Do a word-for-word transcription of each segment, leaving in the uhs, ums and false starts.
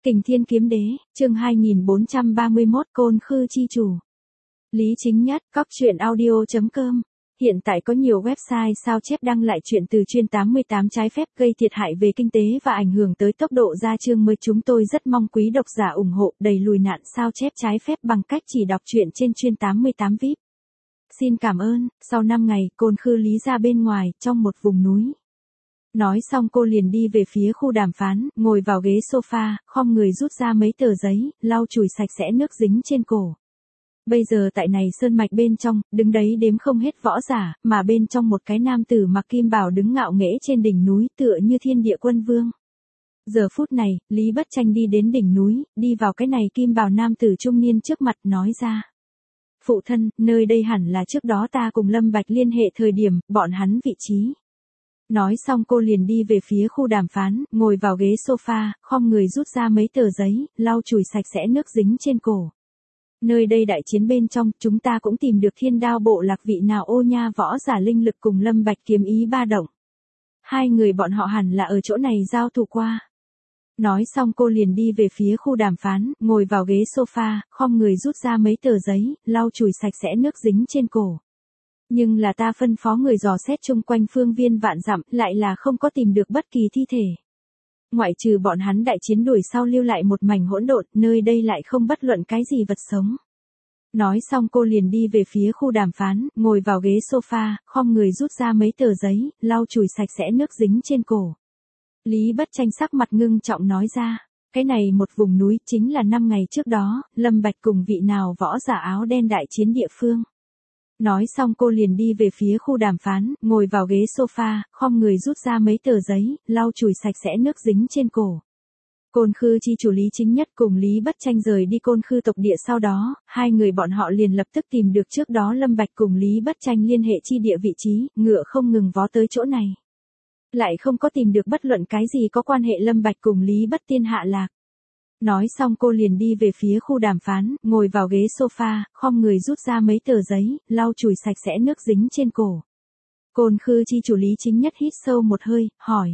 Kình Thiên Kiếm Đế, chương hai nghìn bốn trăm ba mươi mốt Côn Khư Chi Chủ. Lý Chính Nhất, cóc truyện audio chấm com. Hiện tại có nhiều website sao chép đăng lại chuyện từ chuyên tám mươi tám trái phép gây thiệt hại về kinh tế và ảnh hưởng tới tốc độ ra chương mới. Chúng tôi rất mong quý độc giả ủng hộ đẩy lùi nạn sao chép trái phép bằng cách chỉ đọc truyện trên chuyên tám mươi tám vi ai pi. Xin cảm ơn. Sau năm ngày, Côn Khư Lý ra bên ngoài, trong một vùng núi. Nói xong cô liền đi về phía khu đàm phán, ngồi vào ghế sofa, khom người rút ra mấy tờ giấy, lau chùi sạch sẽ nước dính trên cổ. Bây giờ tại này sơn mạch bên trong, đứng đấy đếm không hết võ giả, mà bên trong một cái nam tử mặc kim bào đứng ngạo nghễ trên đỉnh núi tựa như thiên địa quân vương. Giờ phút này, Lý Bất Tranh đi đến đỉnh núi, đi vào cái này kim bào nam tử trung niên trước mặt nói ra. Phụ thân, nơi đây hẳn là trước đó ta cùng Lâm Bạch liên hệ thời điểm, bọn hắn vị trí. Nói xong cô liền đi về phía khu đàm phán, ngồi vào ghế sofa, khom người rút ra mấy tờ giấy, lau chùi sạch sẽ nước dính trên cổ. Nơi đây đại chiến bên trong, chúng ta cũng tìm được Thiên Đao bộ lạc vị nào ô nha võ giả linh lực cùng Lâm Bạch kiếm ý ba động. Hai người bọn họ hẳn là ở chỗ này giao thủ qua. Nói xong cô liền đi về phía khu đàm phán, ngồi vào ghế sofa, khom người rút ra mấy tờ giấy, lau chùi sạch sẽ nước dính trên cổ. Nhưng là ta phân phó người dò xét chung quanh phương viên vạn dặm, lại là không có tìm được bất kỳ thi thể. Ngoại trừ bọn hắn đại chiến đuổi sau lưu lại một mảnh hỗn độn, nơi đây lại không bất luận cái gì vật sống. Nói xong cô liền đi về phía khu đàm phán, ngồi vào ghế sofa, khom người rút ra mấy tờ giấy, lau chùi sạch sẽ nước dính trên cổ. Lý Bất Tranh sắc mặt ngưng trọng nói ra, cái này một vùng núi chính là năm ngày trước đó, Lâm Bạch cùng vị nào võ giả áo đen đại chiến địa phương. Nói xong cô liền đi về phía khu đàm phán, ngồi vào ghế sofa, khom người rút ra mấy tờ giấy, lau chùi sạch sẽ nước dính trên cổ. Côn Khư Chi Chủ Lý Chính Nhất cùng Lý Bất Tranh rời đi Côn Khư tộc địa sau đó, hai người bọn họ liền lập tức tìm được trước đó Lâm Bạch cùng Lý Bất Tranh liên hệ chi địa vị trí, ngựa không ngừng vó tới chỗ này. Lại không có tìm được bất luận cái gì có quan hệ Lâm Bạch cùng Lý Bất Tiên hạ lạc. Nói xong cô liền đi về phía khu đàm phán, ngồi vào ghế sofa, khom người rút ra mấy tờ giấy, lau chùi sạch sẽ nước dính trên cổ. Côn Khư Chi Chủ Lý Chính Nhất hít sâu một hơi, hỏi.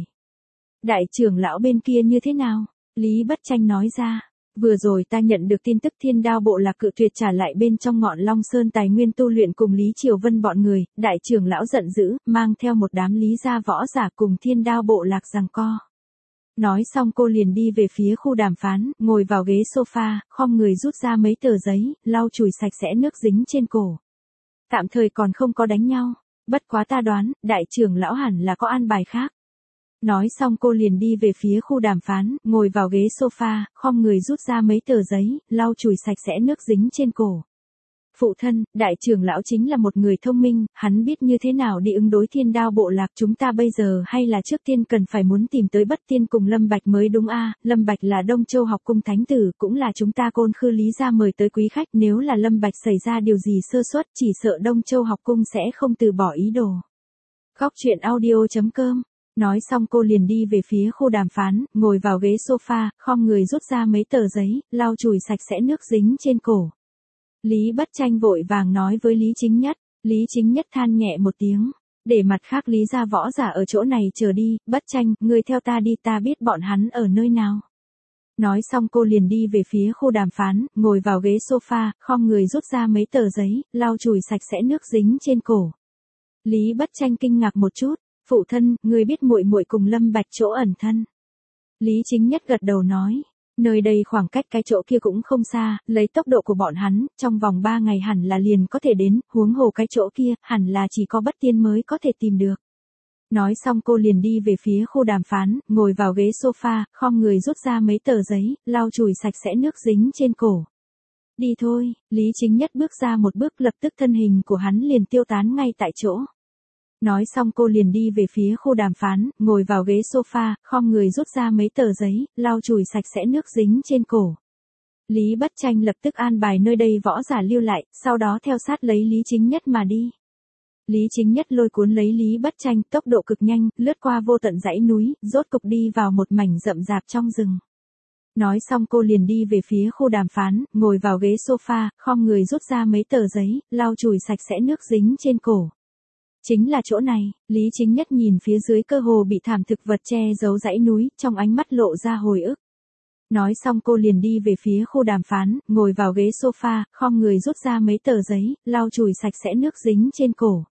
Đại trưởng lão bên kia như thế nào? Lý Bất Tranh nói ra. Vừa rồi ta nhận được tin tức Thiên Đao bộ lạc cự tuyệt trả lại bên trong ngọn Long Sơn tài nguyên tu luyện cùng Lý Triều Vân bọn người, đại trưởng lão giận dữ, mang theo một đám lý gia võ giả cùng Thiên Đao bộ lạc giằng co. Nói xong cô liền đi về phía khu đàm phán, ngồi vào ghế sofa, khom người rút ra mấy tờ giấy, lau chùi sạch sẽ nước dính trên cổ. Tạm thời còn không có đánh nhau, bất quá ta đoán, đại trưởng lão hẳn là có an bài khác. Nói xong cô liền đi về phía khu đàm phán, ngồi vào ghế sofa, khom người rút ra mấy tờ giấy, lau chùi sạch sẽ nước dính trên cổ. Phụ thân, đại trưởng lão chính là một người thông minh, hắn biết như thế nào đi ứng đối Thiên Đao bộ lạc. Chúng ta bây giờ hay là trước tiên cần phải muốn tìm tới Bất Tiên cùng Lâm Bạch mới đúng a. Lâm Bạch là Đông Châu học cung thánh tử, cũng là chúng ta Côn Khư Lý gia mời tới quý khách. Nếu là Lâm Bạch xảy ra điều gì sơ suất, chỉ sợ Đông Châu học cung sẽ không từ bỏ ý đồ. Góc truyện audio chấm com. Nói xong cô liền đi về phía khu đàm phán, ngồi vào ghế sofa, khom người rút ra mấy tờ giấy, lau chùi sạch sẽ nước dính trên cổ. Lý Bất Tranh vội vàng nói với Lý Chính Nhất, Lý Chính Nhất than nhẹ một tiếng, để mặt khác Lý gia võ giả ở chỗ này chờ đi. Bất Tranh, ngươi theo ta đi, ta biết bọn hắn ở nơi nào. Nói xong cô liền đi về phía khu đàm phán, ngồi vào ghế sofa, khom người rút ra mấy tờ giấy, lau chùi sạch sẽ nước dính trên cổ. Lý Bất Tranh kinh ngạc một chút, phụ thân, ngươi biết muội muội cùng Lâm Bạch chỗ ẩn thân. Lý Chính Nhất gật đầu nói. Nơi đây khoảng cách cái chỗ kia cũng không xa, lấy tốc độ của bọn hắn, trong vòng ba ngày hẳn là liền có thể đến, huống hồ cái chỗ kia, hẳn là chỉ có Bất Tiên mới có thể tìm được. Nói xong cô liền đi về phía khu đàm phán, ngồi vào ghế sofa, khom người rút ra mấy tờ giấy, lau chùi sạch sẽ nước dính trên cổ. Đi thôi, Lý Chính Nhất bước ra một bước, lập tức thân hình của hắn liền tiêu tán ngay tại chỗ. Nói xong cô liền đi về phía khu đàm phán, ngồi vào ghế sofa, khom người rút ra mấy tờ giấy, lau chùi sạch sẽ nước dính trên cổ. Lý Bất Tranh lập tức an bài nơi đây võ giả lưu lại, sau đó theo sát lấy Lý Chính Nhất mà đi. Lý Chính Nhất lôi cuốn lấy Lý Bất Tranh, tốc độ cực nhanh, lướt qua vô tận dãy núi, rốt cục đi vào một mảnh rậm rạp trong rừng. Nói xong cô liền đi về phía khu đàm phán, ngồi vào ghế sofa, khom người rút ra mấy tờ giấy, lau chùi sạch sẽ nước dính trên cổ. Chính là chỗ này. Lý Chính Nhất nhìn phía dưới cơ hồ bị thảm thực vật che giấu dãy núi, trong ánh mắt lộ ra hồi ức. Nói xong cô liền đi về phía khu đàm phán, ngồi vào ghế sofa, khom người rút ra mấy tờ giấy, lau chùi sạch sẽ nước dính trên cổ.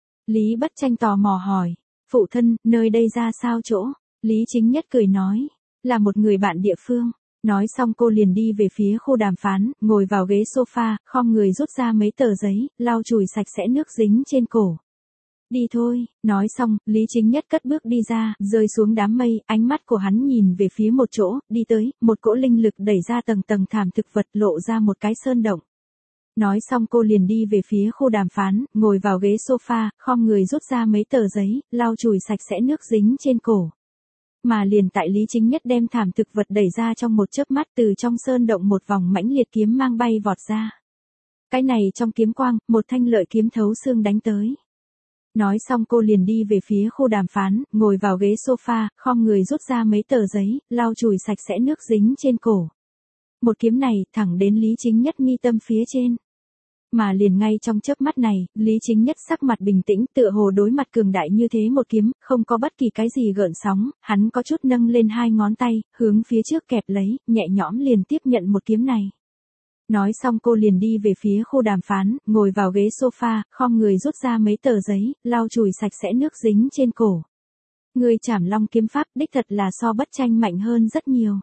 Lý Bất Tranh tò mò hỏi, phụ thân, nơi đây ra sao chỗ? Lý Chính Nhất cười nói, là một người bạn địa phương. Nói xong cô liền đi về phía khu đàm phán, ngồi vào ghế sofa, khom người rút ra mấy tờ giấy, lau chùi sạch sẽ nước dính trên cổ. Đi thôi, nói xong, Lý Chính Nhất cất bước đi ra, rơi xuống đám mây, ánh mắt của hắn nhìn về phía một chỗ, đi tới, một cỗ linh lực đẩy ra tầng tầng thảm thực vật lộ ra một cái sơn động. Nói xong cô liền đi về phía khu đàm phán, ngồi vào ghế sofa, khom người rút ra mấy tờ giấy, lau chùi sạch sẽ nước dính trên cổ. Mà liền tại Lý Chính Nhất đem thảm thực vật đẩy ra trong một chớp mắt từ trong sơn động một vòng mãnh liệt kiếm mang bay vọt ra. Cái này trong kiếm quang, một thanh lợi kiếm thấu xương đánh tới. Nói xong cô liền đi về phía khu đàm phán, ngồi vào ghế sofa, khom người rút ra mấy tờ giấy, lau chùi sạch sẽ nước dính trên cổ. Một kiếm này, thẳng đến Lý Chính Nhất mi tâm phía trên. Mà liền ngay trong chớp mắt này, Lý Chính Nhất sắc mặt bình tĩnh, tựa hồ đối mặt cường đại như thế một kiếm, không có bất kỳ cái gì gợn sóng, hắn có chút nâng lên hai ngón tay, hướng phía trước kẹp lấy, nhẹ nhõm liền tiếp nhận một kiếm này. Nói xong cô liền đi về phía khu đàm phán, ngồi vào ghế sofa, khom người rút ra mấy tờ giấy, lau chùi sạch sẽ nước dính trên cổ. Người Trảm Long kiếm pháp đích thật là so Bất Tranh mạnh hơn rất nhiều.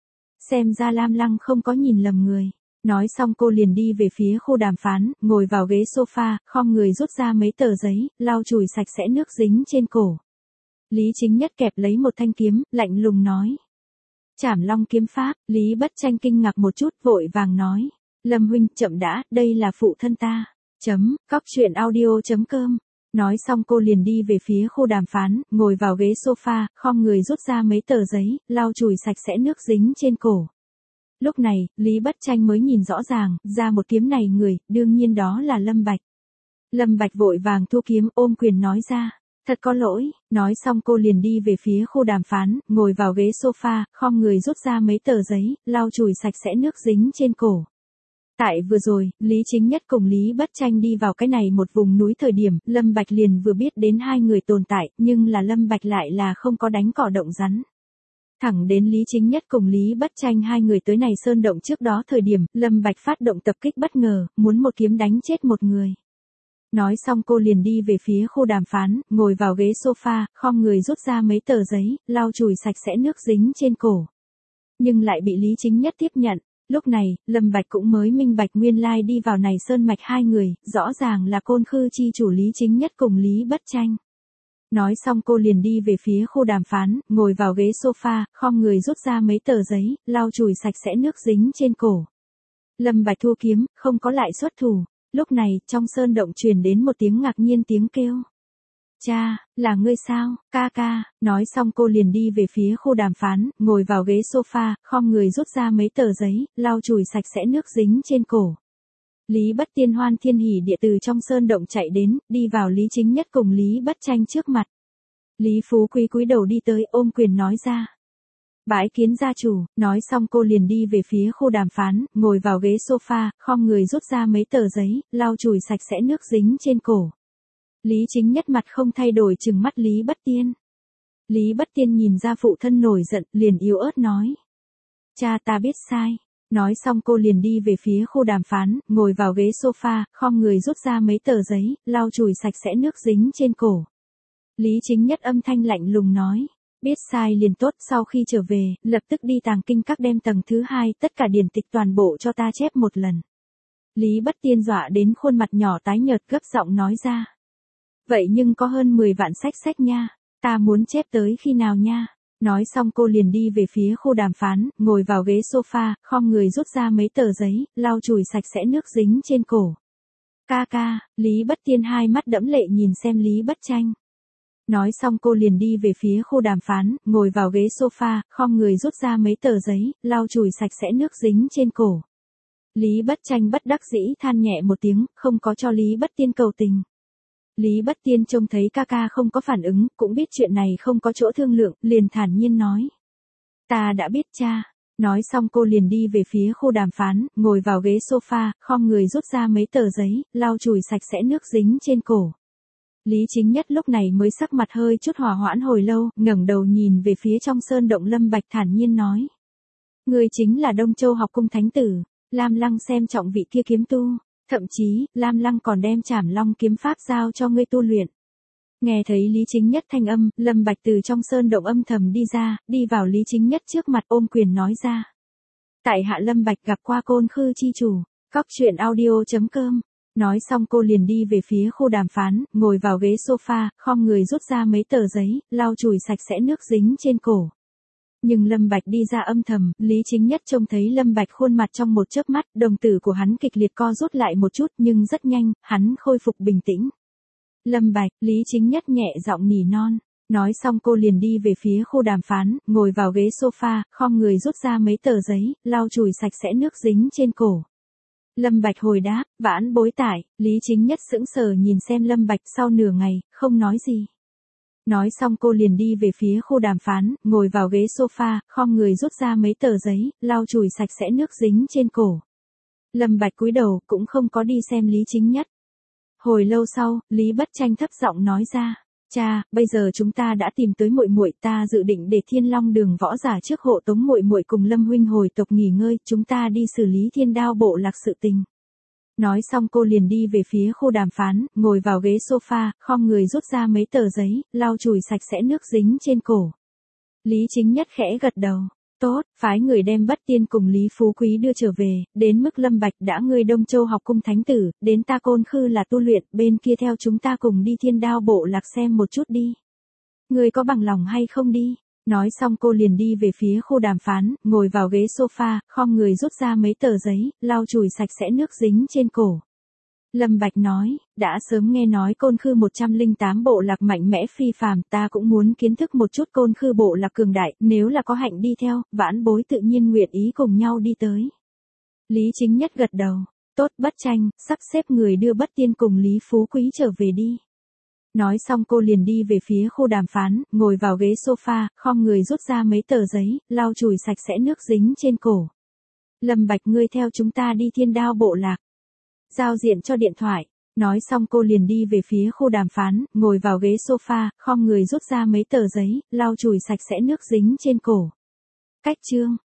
Xem ra Lam Lăng không có nhìn lầm người. Nói xong cô liền đi về phía khu đàm phán, ngồi vào ghế sofa, khom người rút ra mấy tờ giấy, lau chùi sạch sẽ nước dính trên cổ. Lý Chính Nhất kẹp lấy một thanh kiếm, lạnh lùng nói. Trảm Long kiếm pháp, Lý Bất Tranh kinh ngạc một chút, vội vàng nói. Lâm huynh, chậm đã, đây là phụ thân ta. Chấm, cóc truyện audio chấm com. Nói xong cô liền đi về phía khu đàm phán, ngồi vào ghế sofa, khom người rút ra mấy tờ giấy, lau chùi sạch sẽ nước dính trên cổ. Lúc này, Lý Bất Tranh mới nhìn rõ ràng, ra một kiếm này người, đương nhiên đó là Lâm Bạch. Lâm Bạch vội vàng thu kiếm, ôm quyền nói ra. Thật có lỗi, nói xong cô liền đi về phía khu đàm phán, ngồi vào ghế sofa, khom người rút ra mấy tờ giấy, lau chùi sạch sẽ nước dính trên cổ. Tại vừa rồi, Lý Chính Nhất cùng Lý Bất Tranh đi vào cái này một vùng núi thời điểm, Lâm Bạch liền vừa biết đến hai người tồn tại, nhưng là Lâm Bạch lại là không có đánh cỏ động rắn. Thẳng đến Lý Chính Nhất cùng Lý Bất Tranh hai người tới này sơn động trước đó thời điểm, Lâm Bạch phát động tập kích bất ngờ, muốn một kiếm đánh chết một người. Nói xong cô liền đi về phía khu đàm phán, ngồi vào ghế sofa, khom người rút ra mấy tờ giấy, lau chùi sạch sẽ nước dính trên cổ. Nhưng lại bị Lý Chính Nhất tiếp nhận. Lúc này, Lâm Bạch cũng mới minh bạch nguyên lai đi vào này sơn mạch hai người, rõ ràng là Côn Khư chi chủ Lý Chính Nhất cùng Lý Bất Tranh. Nói xong cô liền đi về phía khu đàm phán, ngồi vào ghế sofa, khom người rút ra mấy tờ giấy, lau chùi sạch sẽ nước dính trên cổ. Lâm Bạch thu kiếm, không có lại xuất thủ. Lúc này, trong sơn động truyền đến một tiếng ngạc nhiên tiếng kêu. Cha, là ngươi sao, ca ca, nói xong cô liền đi về phía khu đàm phán, ngồi vào ghế sofa, khom người rút ra mấy tờ giấy, lau chùi sạch sẽ nước dính trên cổ. Lý Bất Tiên hoan thiên hỉ địa từ trong sơn động chạy đến, đi vào Lý Chính Nhất cùng Lý Bất Tranh trước mặt. Lý Phú Quý cúi đầu đi tới, ôm quyền nói ra. Bái kiến gia chủ, nói xong cô liền đi về phía khu đàm phán, ngồi vào ghế sofa, khom người rút ra mấy tờ giấy, lau chùi sạch sẽ nước dính trên cổ. Lý Chính Nhất mặt không thay đổi trừng mắt Lý Bất Tiên. Lý Bất Tiên nhìn ra phụ thân nổi giận, liền yếu ớt nói. Cha ta biết sai. Nói xong cô liền đi về phía khu đàm phán, ngồi vào ghế sofa, khom người rút ra mấy tờ giấy, lau chùi sạch sẽ nước dính trên cổ. Lý Chính Nhất âm thanh lạnh lùng nói. Biết sai liền tốt, sau khi trở về, lập tức đi tàng kinh các đem tầng thứ hai, tất cả điển tịch toàn bộ cho ta chép một lần. Lý Bất Tiên dọa đến khuôn mặt nhỏ tái nhợt gấp giọng nói ra. Vậy nhưng có hơn mười vạn sách sách nha, ta muốn chép tới khi nào nha. Nói xong cô liền đi về phía khu đàm phán, ngồi vào ghế sofa, khom người rút ra mấy tờ giấy, lau chùi sạch sẽ nước dính trên cổ. Ca ca, Lý Bất Tiên hai mắt đẫm lệ nhìn xem Lý Bất Tranh. Nói xong cô liền đi về phía khu đàm phán, ngồi vào ghế sofa, khom người rút ra mấy tờ giấy, lau chùi sạch sẽ nước dính trên cổ. Lý Bất Tranh bất đắc dĩ than nhẹ một tiếng, không có cho Lý Bất Tiên cầu tình. Lý Bất Tiên trông thấy ca ca không có phản ứng, cũng biết chuyện này không có chỗ thương lượng, liền thản nhiên nói. Ta đã biết cha. Nói xong cô liền đi về phía khu đàm phán, ngồi vào ghế sofa, khom người rút ra mấy tờ giấy, lau chùi sạch sẽ nước dính trên cổ. Lý Chính Nhất lúc này mới sắc mặt hơi chút hòa hoãn hồi lâu, ngẩng đầu nhìn về phía trong sơn động Lâm Bạch thản nhiên nói. Ngươi chính là Đông Châu học cung thánh tử. Lam Lăng xem trọng vị kia kiếm tu. Thậm chí, Lam Lăng còn đem Trảm Long kiếm pháp giao cho ngươi tu luyện. Nghe thấy Lý Chính Nhất thanh âm, Lâm Bạch từ trong sơn động âm thầm đi ra, đi vào Lý Chính Nhất trước mặt ôm quyền nói ra. Tại hạ Lâm Bạch gặp qua Côn Khư chi chủ. Cóc truyện audio chấm com. Nói xong cô liền đi về phía khu đàm phán, ngồi vào ghế sofa, khom người rút ra mấy tờ giấy, lau chùi sạch sẽ nước dính trên cổ. Nhưng Lâm Bạch đi ra âm thầm, Lý Chính Nhất trông thấy Lâm Bạch khuôn mặt trong một chớp mắt, đồng tử của hắn kịch liệt co rút lại một chút nhưng rất nhanh, hắn khôi phục bình tĩnh. Lâm Bạch, Lý Chính Nhất nhẹ giọng nỉ non. Nói xong cô liền đi về phía khu đàm phán, ngồi vào ghế sofa, khom người rút ra mấy tờ giấy, lau chùi sạch sẽ nước dính trên cổ. Lâm Bạch hồi đáp, vãn bối tải, Lý Chính Nhất sững sờ nhìn xem Lâm Bạch sau nửa ngày, không nói gì. Nói xong cô liền đi về phía khu đàm phán, ngồi vào ghế sofa, khom người rút ra mấy tờ giấy, lau chùi sạch sẽ nước dính trên cổ. Lâm Bạch cúi đầu, cũng không có đi xem Lý Chính Nhất. Hồi lâu sau, Lý Bất Tranh thấp giọng nói ra, cha, bây giờ chúng ta đã tìm tới muội muội, ta dự định để Thiên Long Đường võ giả trước hộ tống muội muội cùng Lâm huynh hồi tộc nghỉ ngơi, chúng ta đi xử lý Thiên Đao bộ lạc sự tình. Nói xong cô liền đi về phía khu đàm phán, ngồi vào ghế sofa, khom người rút ra mấy tờ giấy, lau chùi sạch sẽ nước dính trên cổ. Lý Chính Nhất khẽ gật đầu. Tốt, phái người đem Bất Tiên cùng Lý Phú Quý đưa trở về, đến mức Lâm Bạch đã ngươi Đông Châu học cung thánh tử, đến ta Côn Khư là tu luyện, bên kia theo chúng ta cùng đi Thiên Đao bộ lạc xem một chút đi. Ngươi có bằng lòng hay không đi? Nói xong cô liền đi về phía khu đàm phán, ngồi vào ghế sofa, khom người rút ra mấy tờ giấy, lau chùi sạch sẽ nước dính trên cổ. Lâm Bạch nói, đã sớm nghe nói Côn Khư một trăm lẻ tám bộ lạc mạnh mẽ phi phàm, ta cũng muốn kiến thức một chút Côn Khư bộ lạc cường đại, nếu là có hạnh đi theo, vãn bối tự nhiên nguyện ý cùng nhau đi tới. Lý Chính Nhất gật đầu, tốt. Bất Tranh, sắp xếp người đưa Bất Tiên cùng Lý Phú Quý trở về đi. Nói xong cô liền đi về phía khu đàm phán, ngồi vào ghế sofa, khom người rút ra mấy tờ giấy, lau chùi sạch sẽ nước dính trên cổ. Lâm Bạch, ngươi theo chúng ta đi Thiên Đao bộ lạc. Giao diện cho điện thoại. Nói xong cô liền đi về phía khu đàm phán, ngồi vào ghế sofa, khom người rút ra mấy tờ giấy, lau chùi sạch sẽ nước dính trên cổ. Cách chương